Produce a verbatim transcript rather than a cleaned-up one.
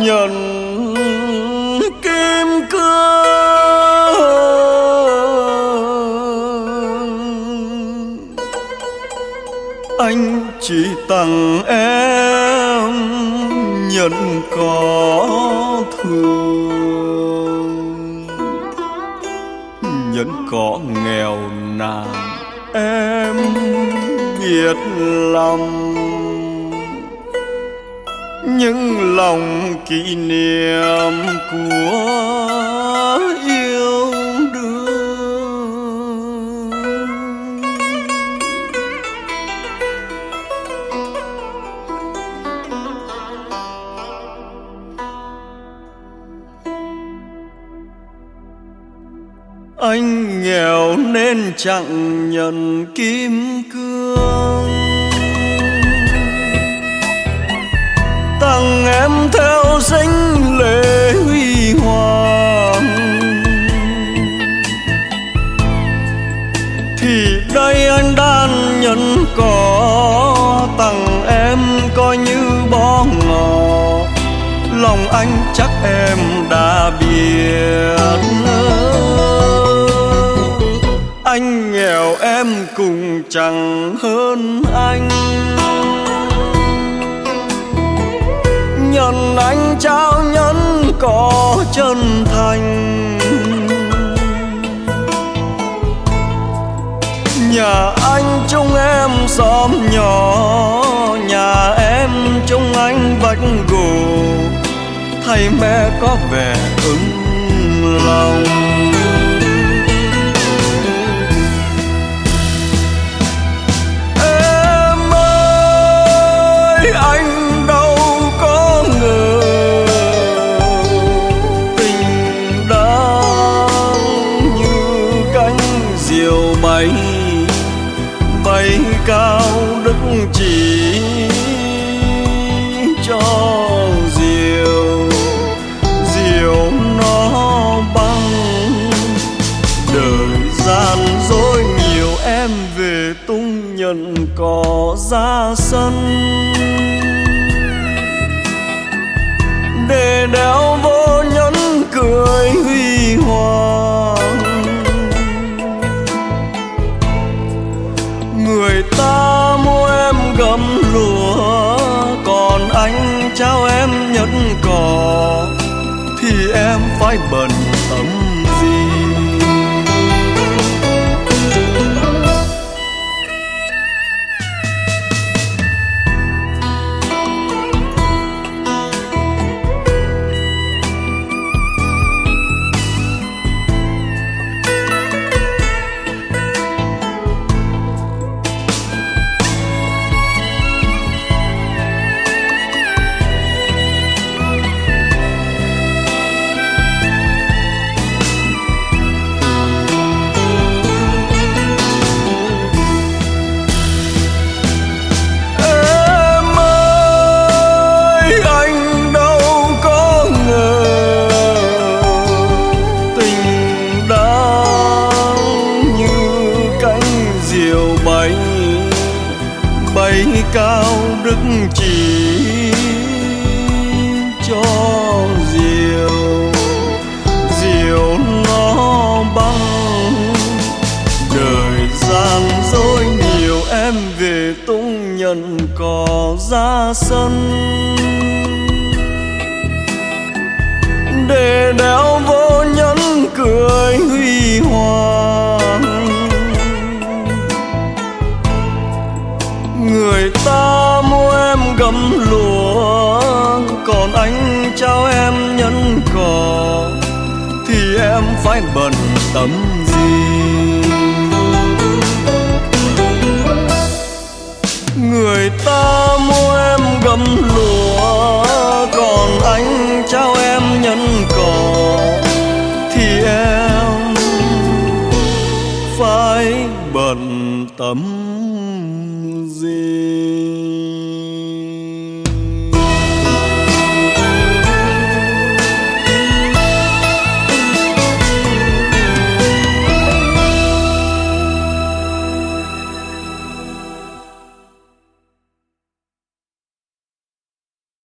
nhận kim cương. Anh chỉ tặng em nhận có thương, nhận có nghèo nàn em biết lắm, những lòng kỷ niệm của yêu đương. Anh nghèo nên chẳng nhận kim cương, tặng em theo danh lễ huy hoàng. Thì đây anh đan nhận có, tặng em coi như bó ngỏ. Lòng anh chắc em đã biết, anh nghèo em cùng chẳng hơn anh. Nhận anh trao nhẫn có chân thành, nhà anh chung em xóm nhỏ, nhà em chung anh vách gỗ. Thầy mẹ có vẻ ưng lòng, em ơi anh đâu có ngờ tình đang như cánh diều bay, bay cao đức chỉ cho diều, diều nó băng. Đời gian dối nhiều em về tung nhận cỏ ra sân, để đeo vô nhẫn cười huy hoàng. Người ta mua em gấm lụa, còn anh trao em nhẫn cỏ. Thì em phải bận tâm gì? Bay cao đức chỉ cho diều, diều nó băng. Đời gian dối nhiều em về tung nhận cỏ ra sân, để đeo vô nhẫn cười huy hoàng. Người ta mua em gấm lụa, còn anh trao em nhẫn cỏ. Thì em phải bận tâm gì? Người ta mua em gấm lụa, còn anh trao em nhẫn cỏ. Thì em phải bận tâm